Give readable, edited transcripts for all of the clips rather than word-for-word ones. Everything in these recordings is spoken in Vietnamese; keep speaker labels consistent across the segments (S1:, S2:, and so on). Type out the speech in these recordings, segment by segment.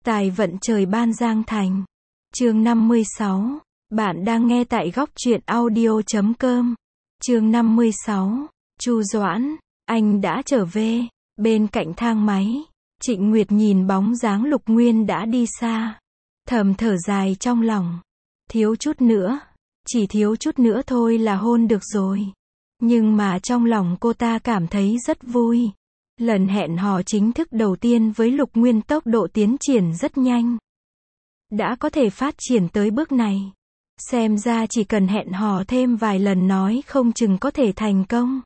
S1: Tài vận trời ban Giang Thành. Chương 56. Bạn đang nghe tại góc truyện audio.com. Chương 56. Chu Doãn, anh đã trở về. Bên cạnh thang máy, Trịnh Nguyệt nhìn bóng dáng Lục Nguyên đã đi xa, thầm thở dài trong lòng. Thiếu chút nữa, chỉ thiếu chút nữa thôi là hôn được rồi. Nhưng mà trong lòng cô ta cảm thấy rất vui. Lần hẹn hò chính thức đầu tiên với Lục Nguyên tốc độ tiến triển rất nhanh. Đã có thể phát triển tới bước này. Xem ra chỉ cần hẹn hò thêm vài lần nói không chừng có thể thành công.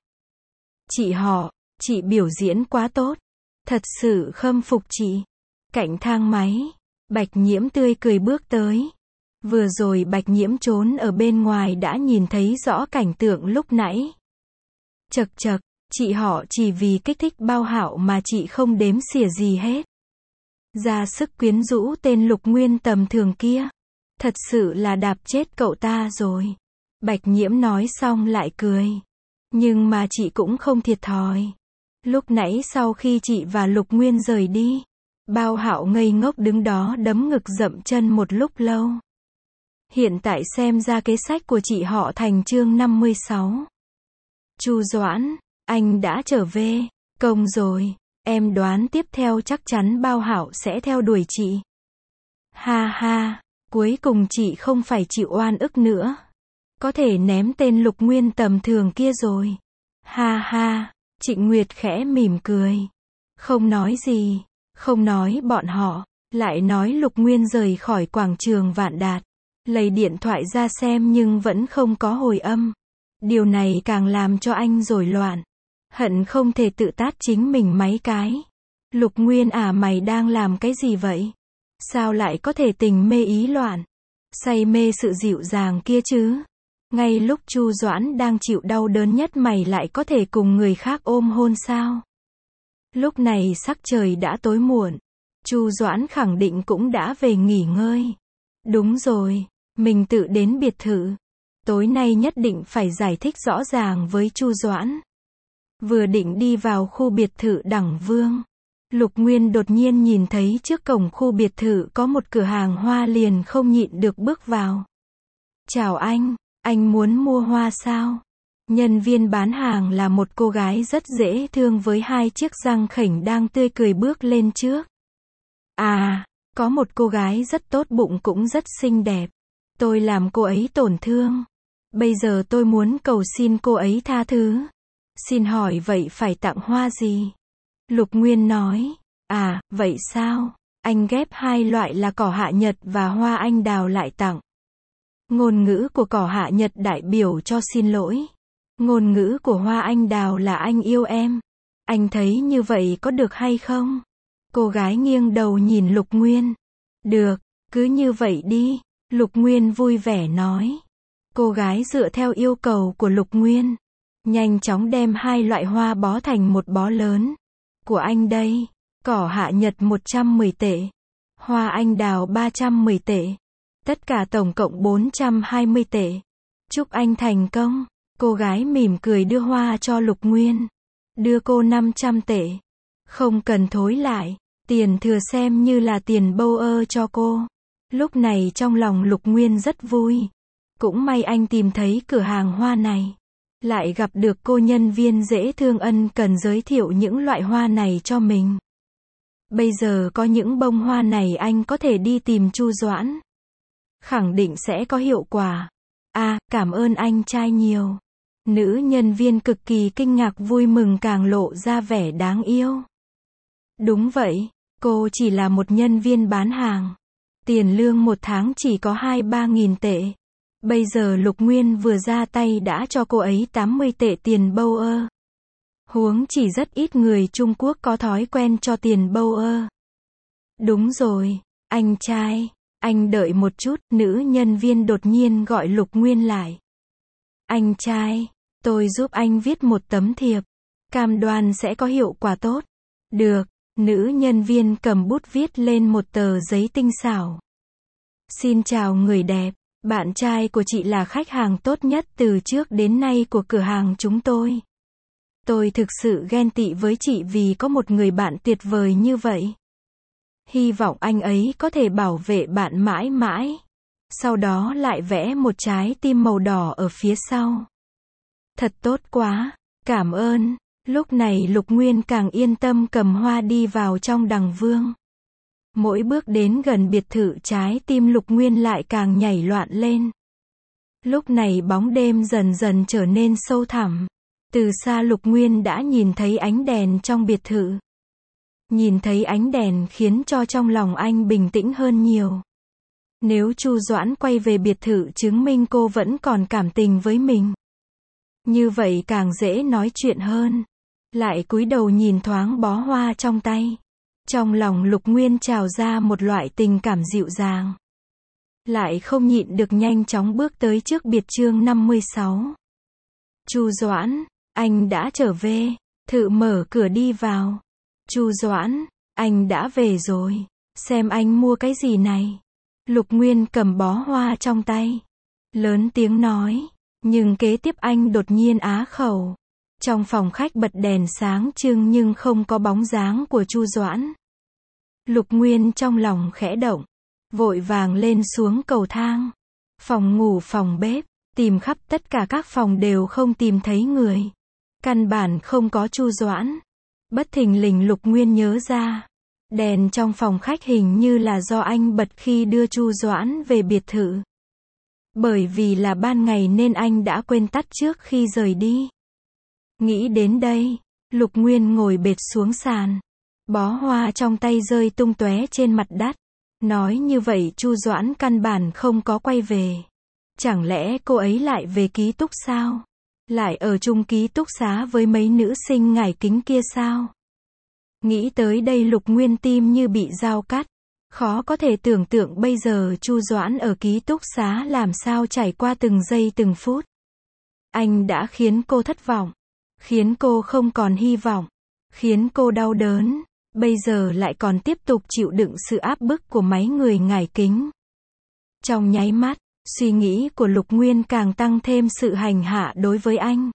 S1: Chị biểu diễn quá tốt. Thật sự khâm phục chị. Cạnh thang máy, Bạch Nhiễm tươi cười bước tới. Vừa rồi Bạch Nhiễm trốn ở bên ngoài đã nhìn thấy rõ cảnh tượng lúc nãy. Chậc chậc, chị họ chỉ vì kích thích Bao Hạo mà chị không đếm xỉa gì hết. Ra sức quyến rũ tên Lục Nguyên tầm thường kia. Thật sự là đạp chết cậu ta rồi. Bạch Nhiễm nói xong lại cười. Nhưng mà chị cũng không thiệt thòi. Lúc nãy sau khi chị và Lục Nguyên rời đi, Bao Hạo ngây ngốc đứng đó đấm ngực dậm chân một lúc lâu. Hiện tại xem ra kế sách của chị họ thành chương 56. Chu Doãn, anh đã trở về, công rồi, em đoán tiếp theo chắc chắn Bao Hạo sẽ theo đuổi chị. Ha ha, cuối cùng chị không phải chịu oan ức nữa. Có thể ném tên Lục Nguyên tầm thường kia rồi. Ha ha, Trịnh Nguyệt khẽ mỉm cười. Không nói gì, không nói bọn họ, lại nói Lục Nguyên rời khỏi quảng trường Vạn Đạt. Lấy điện thoại ra xem nhưng vẫn không có hồi âm. Điều này càng làm cho anh rối loạn. Hận không thể tự tát chính mình mấy cái. Lục Nguyên à, mày đang làm cái gì vậy? Sao lại có thể tình mê ý loạn? Say mê sự dịu dàng kia chứ? Ngay lúc Chu Doãn đang chịu đau đớn nhất mày lại có thể cùng người khác ôm hôn sao? Lúc này sắc trời đã tối muộn. Chu Doãn khẳng định cũng đã về nghỉ ngơi. Đúng rồi, mình tự đến biệt thự. Tối nay nhất định phải giải thích rõ ràng với Chu Doãn. Vừa định đi vào khu biệt thự Đẳng Vương, Lục Nguyên đột nhiên nhìn thấy trước cổng khu biệt thự có một cửa hàng hoa liền không nhịn được bước vào. Chào anh muốn mua hoa sao? Nhân viên bán hàng là một cô gái rất dễ thương với hai chiếc răng khểnh đang tươi cười bước lên trước. À, có một cô gái rất tốt bụng cũng rất xinh đẹp. Tôi làm cô ấy tổn thương. Bây giờ tôi muốn cầu xin cô ấy tha thứ. Xin hỏi vậy phải tặng hoa gì? Lục Nguyên nói. À, vậy sao? Anh ghép hai loại là cỏ hạ nhật và hoa anh đào lại tặng. Ngôn ngữ của cỏ hạ nhật đại biểu cho xin lỗi. Ngôn ngữ của hoa anh đào là anh yêu em. Anh thấy như vậy có được hay không? Cô gái nghiêng đầu nhìn Lục Nguyên. Được, cứ như vậy đi. Lục Nguyên vui vẻ nói. Cô gái dựa theo yêu cầu của Lục Nguyên, nhanh chóng đem hai loại hoa bó thành một bó lớn. Của anh đây, cỏ hạ nhật 110 tệ, hoa anh đào 310 tệ. Tất cả tổng cộng 420 tệ. Chúc anh thành công. Cô gái mỉm cười đưa hoa cho Lục Nguyên. Đưa cô 500 tệ. Không cần thối lại, tiền thừa xem như là tiền bâu ơ cho cô. Lúc này trong lòng Lục Nguyên rất vui. Cũng may anh tìm thấy cửa hàng hoa này. Lại gặp được cô nhân viên dễ thương ân cần giới thiệu những loại hoa này cho mình. Bây giờ có những bông hoa này anh có thể đi tìm Chu Doãn. Khẳng định sẽ có hiệu quả. À, cảm ơn anh trai nhiều. Nữ nhân viên cực kỳ kinh ngạc vui mừng càng lộ ra vẻ đáng yêu. Đúng vậy, cô chỉ là một nhân viên bán hàng. Tiền lương một tháng chỉ có 2-3 nghìn tệ. Bây giờ Lục Nguyên vừa ra tay đã cho cô ấy 80 tệ tiền bâu ơ. Huống chỉ rất ít người Trung Quốc có thói quen cho tiền bâu ơ. Đúng rồi, anh trai, anh đợi một chút, nữ nhân viên đột nhiên gọi Lục Nguyên lại. Anh trai, tôi giúp anh viết một tấm thiệp. Cam đoan sẽ có hiệu quả tốt. Được, nữ nhân viên cầm bút viết lên một tờ giấy tinh xảo. Xin chào người đẹp. Bạn trai của chị là khách hàng tốt nhất từ trước đến nay của cửa hàng chúng tôi. Tôi thực sự ghen tị với chị vì có một người bạn tuyệt vời như vậy. Hy vọng anh ấy có thể bảo vệ bạn mãi mãi. Sau đó lại vẽ một trái tim màu đỏ ở phía sau. Thật tốt quá, cảm ơn. Lúc này Lục Nguyên càng yên tâm cầm hoa đi vào trong đằng vương. Mỗi bước đến gần biệt thự, trái tim Lục Nguyên lại càng nhảy loạn lên. Lúc này bóng đêm dần dần trở nên sâu thẳm. Từ xa Lục Nguyên đã nhìn thấy ánh đèn trong biệt thự. Nhìn thấy ánh đèn khiến cho trong lòng anh bình tĩnh hơn nhiều. Nếu Chu Doãn quay về biệt thự chứng minh cô vẫn còn cảm tình với mình, như vậy càng dễ nói chuyện hơn. Lại cúi đầu nhìn thoáng bó hoa trong tay. Trong lòng Lục Nguyên trào ra một loại tình cảm dịu dàng. Lại không nhịn được nhanh chóng bước tới trước biệt chương 56. Chu Doãn, anh đã trở về. Thự mở cửa đi vào. Chu Doãn, anh đã về rồi. Xem anh mua cái gì này. Lục Nguyên cầm bó hoa trong tay. Lớn tiếng nói. Nhưng kế tiếp anh đột nhiên á khẩu. Trong phòng khách bật đèn sáng trưng nhưng không có bóng dáng của Chu Doãn. Lục Nguyên trong lòng khẽ động. Vội vàng lên xuống cầu thang. Phòng ngủ, phòng bếp. Tìm khắp tất cả các phòng đều không tìm thấy người. Căn bản không có Chu Doãn. Bất thình lình Lục Nguyên nhớ ra. Đèn trong phòng khách hình như là do anh bật khi đưa Chu Doãn về biệt thự. Bởi vì là ban ngày nên anh đã quên tắt trước khi rời đi. Nghĩ đến đây, Lục Nguyên ngồi bệt xuống sàn. Bó hoa trong tay rơi tung tóe trên mặt đất. Nói như vậy Chu Doãn căn bản không có quay về. Chẳng lẽ cô ấy lại về ký túc sao? Lại ở chung ký túc xá với mấy nữ sinh ngải kính kia sao? Nghĩ tới đây Lục Nguyên tim như bị dao cắt. Khó có thể tưởng tượng bây giờ Chu Doãn ở ký túc xá làm sao trải qua từng giây từng phút. Anh đã khiến cô thất vọng. Khiến cô không còn hy vọng. Khiến cô đau đớn. Bây giờ lại còn tiếp tục chịu đựng sự áp bức của mấy người ngải kính. Trong nháy mắt, suy nghĩ của Lục Nguyên càng tăng thêm sự hành hạ đối với anh.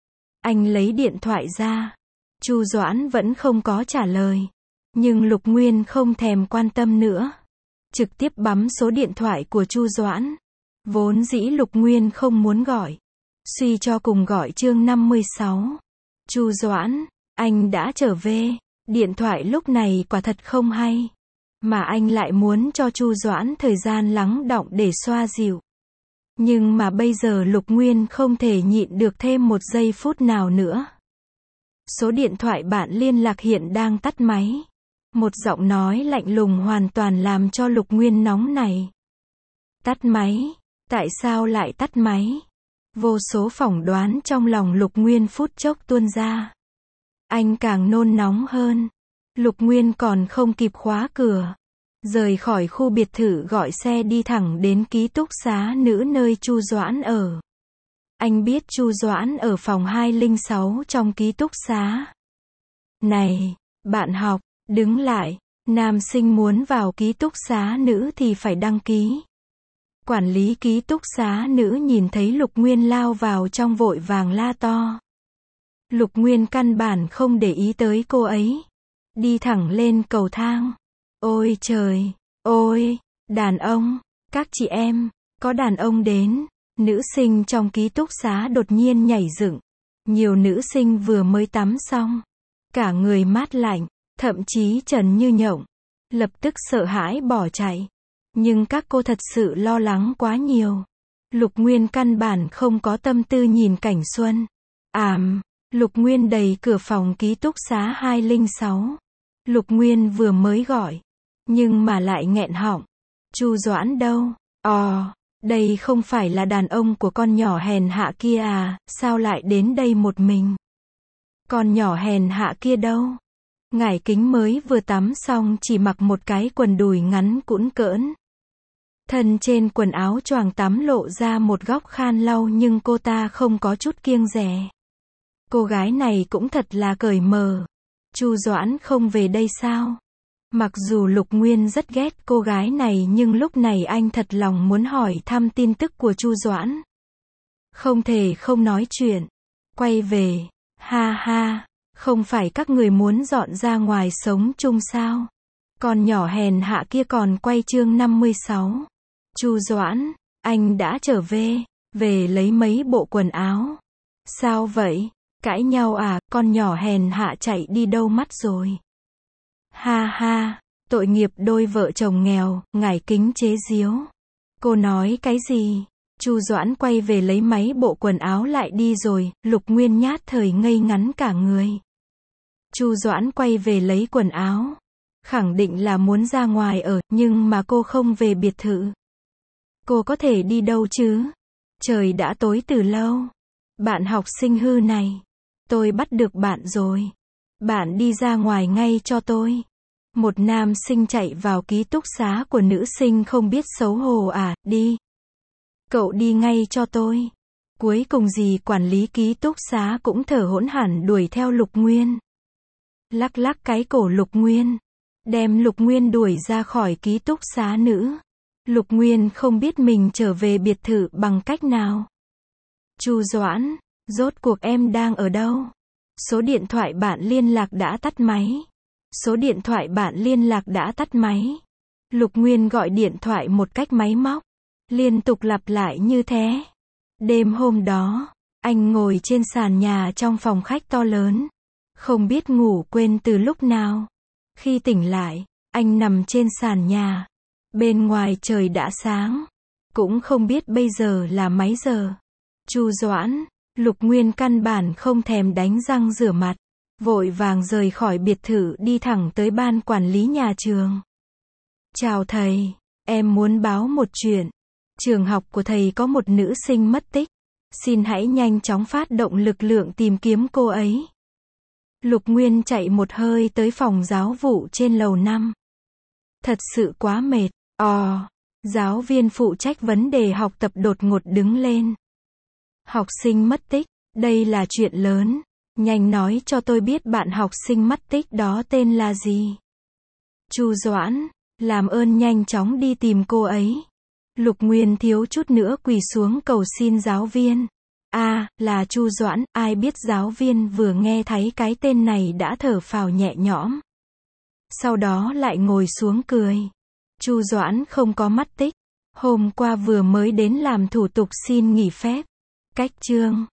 S1: Anh lấy điện thoại ra. Chu Doãn vẫn không có trả lời. Nhưng Lục Nguyên không thèm quan tâm nữa. Trực tiếp bấm số điện thoại của Chu Doãn. Vốn dĩ Lục Nguyên không muốn gọi. Suy cho cùng gọi chương 56. Chu Doãn, anh đã trở về. Điện thoại lúc này quả thật không hay. Mà anh lại muốn cho Chu Doãn thời gian lắng đọng để xoa dịu. Nhưng mà bây giờ Lục Nguyên không thể nhịn được thêm một giây phút nào nữa. Số điện thoại bạn liên lạc hiện đang tắt máy. Một giọng nói lạnh lùng hoàn toàn làm cho Lục Nguyên nóng này. Tắt máy? Tại sao lại tắt máy? Vô số phỏng đoán trong lòng Lục Nguyên phút chốc tuôn ra. Anh càng nôn nóng hơn. Lục Nguyên còn không kịp khóa cửa. Rời khỏi khu biệt thự gọi xe đi thẳng đến ký túc xá nữ nơi Chu Doãn ở. Anh biết Chu Doãn ở phòng 206 trong ký túc xá. Này, bạn học, đứng lại. Nam sinh muốn vào ký túc xá nữ thì phải đăng ký. Quản lý ký túc xá nữ nhìn thấy Lục Nguyên lao vào trong vội vàng la to. Lục Nguyên căn bản không để ý tới cô ấy. Đi thẳng lên cầu thang. Ôi trời, ôi, đàn ông, các chị em, có đàn ông đến. Nữ sinh trong ký túc xá đột nhiên nhảy dựng. Nhiều nữ sinh vừa mới tắm xong. Cả người mát lạnh, thậm chí trần như nhộng. Lập tức sợ hãi bỏ chạy. Nhưng các cô thật sự lo lắng quá nhiều. Lục Nguyên căn bản không có tâm tư nhìn cảnh xuân. Lục Nguyên đẩy cửa phòng ký túc xá 206. Lục Nguyên vừa mới gọi. Nhưng mà lại nghẹn họng. Chu Doãn đâu? Đây không phải là đàn ông của con nhỏ hèn hạ kia à, sao lại đến đây một mình? Con nhỏ hèn hạ kia đâu? Ngải kính mới vừa tắm xong chỉ mặc một cái quần đùi ngắn cũn cỡn. Thân trên quần áo choàng tắm lộ ra một góc khan lau nhưng cô ta không có chút kiêng dè. Cô gái này cũng thật là cởi mở. Chu Doãn không về đây sao? Mặc dù Lục Nguyên rất ghét cô gái này nhưng lúc này anh thật lòng muốn hỏi thăm tin tức của Chu Doãn. Không thể không nói chuyện. Quay về. Ha ha. Không phải các người muốn dọn ra ngoài sống chung sao? Con nhỏ hèn hạ kia còn quay chương 56. Chu Doãn, anh đã trở về lấy mấy bộ quần áo. Sao vậy? Cãi nhau à, con nhỏ hèn hạ chạy đi đâu mất rồi? Ha ha, tội nghiệp đôi vợ chồng nghèo, ngải kính chế giếu. Cô nói cái gì? Chu Doãn quay về lấy mấy bộ quần áo lại đi rồi, Lục Nguyên nhát thời ngây ngắn cả người. Chu Doãn quay về lấy quần áo. Khẳng định là muốn ra ngoài ở, nhưng mà cô không về biệt thự. Cô có thể đi đâu chứ? Trời đã tối từ lâu. Bạn học sinh hư này. Tôi bắt được bạn rồi. Bạn đi ra ngoài ngay cho tôi. Một nam sinh chạy vào ký túc xá của nữ sinh không biết xấu hổ à, đi. Cậu đi ngay cho tôi. Cuối cùng gì quản lý ký túc xá cũng thở hổn hển đuổi theo Lục Nguyên. Lắc lắc cái cổ Lục Nguyên. Đem Lục Nguyên đuổi ra khỏi ký túc xá nữ. Lục Nguyên không biết mình trở về biệt thự bằng cách nào. Chu Doãn, rốt cuộc em đang ở đâu? Số điện thoại bạn liên lạc đã tắt máy. Số điện thoại bạn liên lạc đã tắt máy. Lục Nguyên gọi điện thoại một cách máy móc. Liên tục lặp lại như thế. Đêm hôm đó, anh ngồi trên sàn nhà trong phòng khách to lớn. Không biết ngủ quên từ lúc nào. Khi tỉnh lại, anh nằm trên sàn nhà. Bên ngoài trời đã sáng. Cũng không biết bây giờ là mấy giờ. Chu Doãn, Lục Nguyên căn bản không thèm đánh răng rửa mặt. Vội vàng rời khỏi biệt thự đi thẳng tới ban quản lý nhà trường. Chào thầy, em muốn báo một chuyện. Trường học của thầy có một nữ sinh mất tích. Xin hãy nhanh chóng phát động lực lượng tìm kiếm cô ấy. Lục Nguyên chạy một hơi tới phòng giáo vụ trên lầu 5. Thật sự quá mệt. Giáo viên phụ trách vấn đề học tập đột ngột đứng lên. Học sinh mất tích, đây là chuyện lớn. Nhanh nói cho tôi biết bạn học sinh mất tích đó tên là gì. Chu Doãn, làm ơn nhanh chóng đi tìm cô ấy. Lục Nguyên thiếu chút nữa quỳ xuống cầu xin giáo viên. Là Chu Doãn, ai biết giáo viên vừa nghe thấy cái tên này đã thở phào nhẹ nhõm. Sau đó lại ngồi xuống cười. Chu Doãn không có mất tích. Hôm qua vừa mới đến làm thủ tục xin nghỉ phép. Cách chương